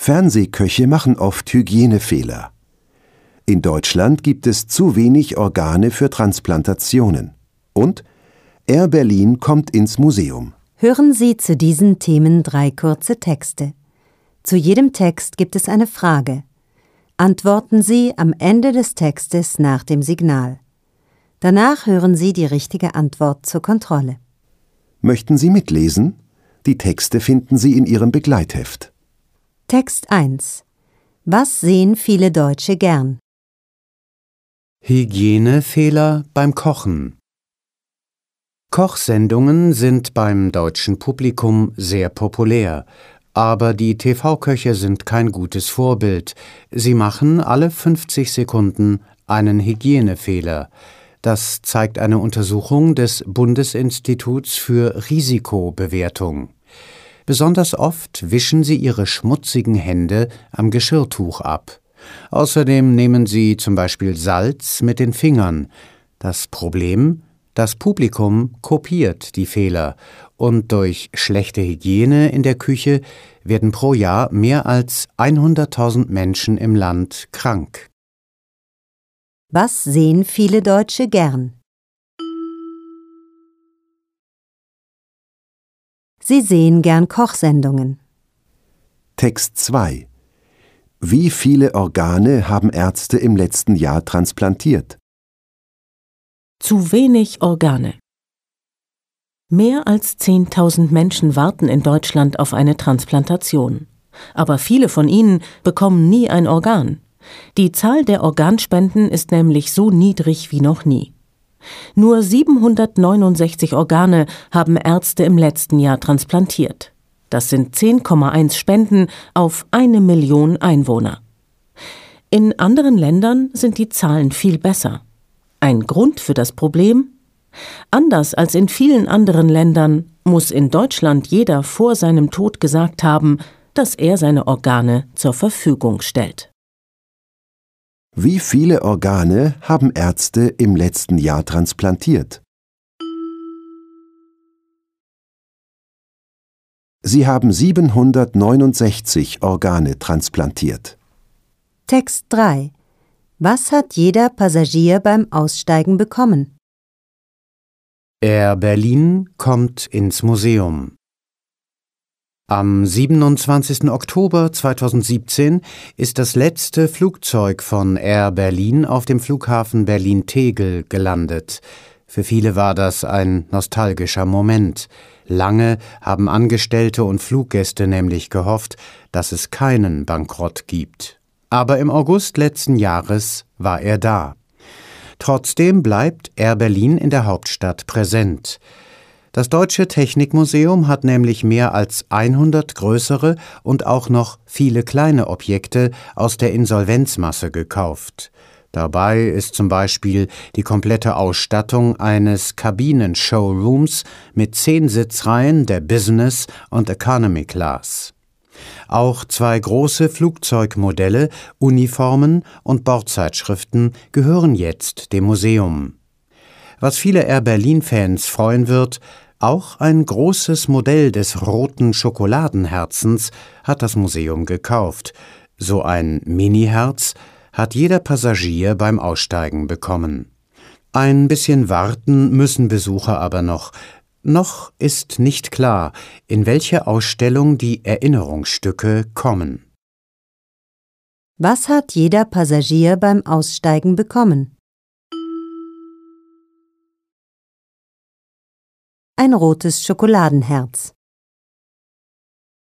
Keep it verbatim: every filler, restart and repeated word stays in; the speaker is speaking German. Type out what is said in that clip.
Fernsehköche machen oft Hygienefehler. In Deutschland gibt es zu wenig Organe für Transplantationen. Und Air Berlin kommt ins Museum. Hören Sie zu diesen Themen drei kurze Texte. Zu jedem Text gibt es eine Frage. Antworten Sie am Ende des Textes nach dem Signal. Danach hören Sie die richtige Antwort zur Kontrolle. Möchten Sie mitlesen? Die Texte finden Sie in Ihrem Begleitheft. Text eins. Was sehen viele Deutsche gern? Hygienefehler beim Kochen. Kochsendungen sind beim deutschen Publikum sehr populär, aber die T V-Köche sind kein gutes Vorbild. Sie machen alle fünfzig Sekunden einen Hygienefehler. Das zeigt eine Untersuchung des Bundesinstituts für Risikobewertung. Besonders oft wischen sie ihre schmutzigen Hände am Geschirrtuch ab. Außerdem nehmen sie zum Beispiel Salz mit den Fingern. Das Problem: Das Publikum kopiert die Fehler und durch schlechte Hygiene in der Küche werden pro Jahr mehr als hunderttausend Menschen im Land krank. Was sehen viele Deutsche gern? Sie sehen gern Kochsendungen. Text zwei. Wie viele Organe haben Ärzte im letzten Jahr transplantiert? Zu wenig Organe. Mehr als zehntausend Menschen warten in Deutschland auf eine Transplantation. Aber viele von ihnen bekommen nie ein Organ. Die Zahl der Organspenden ist nämlich so niedrig wie noch nie. Nur siebenhundertneunundsechzig Organe haben Ärzte im letzten Jahr transplantiert. Das sind zehn Komma eins Spenden auf eine Million Einwohner. In anderen Ländern sind die Zahlen viel besser. Ein Grund für das Problem? Anders als in vielen anderen Ländern muss in Deutschland jeder vor seinem Tod gesagt haben, dass er seine Organe zur Verfügung stellt. Wie viele Organe haben Ärzte im letzten Jahr transplantiert? Sie haben siebenhundertneunundsechzig Organe transplantiert. Text drei. Was hat jeder Passagier beim Aussteigen bekommen? Air Berlin kommt ins Museum. Am siebenundzwanzigsten Oktober zweitausendsiebzehn ist das letzte Flugzeug von Air Berlin auf dem Flughafen Berlin-Tegel gelandet. Für viele war das ein nostalgischer Moment. Lange haben Angestellte und Fluggäste nämlich gehofft, dass es keinen Bankrott gibt. Aber im August letzten Jahres war er da. Trotzdem bleibt Air Berlin in der Hauptstadt präsent. Das Deutsche Technikmuseum hat nämlich mehr als hundert größere und auch noch viele kleine Objekte aus der Insolvenzmasse gekauft. Dabei ist zum Beispiel die komplette Ausstattung eines Kabinen-Showrooms mit zehn Sitzreihen der Business- und Economy Class. Auch zwei große Flugzeugmodelle, Uniformen und Bordzeitschriften gehören jetzt dem Museum. Was viele Air Berlin-Fans freuen wird: Auch ein großes Modell des roten Schokoladenherzens hat das Museum gekauft. So ein Mini-Herz hat jeder Passagier beim Aussteigen bekommen. Ein bisschen warten müssen Besucher aber noch. Noch ist nicht klar, in welche Ausstellung die Erinnerungsstücke kommen. Was hat jeder Passagier beim Aussteigen bekommen? Ein rotes Schokoladenherz.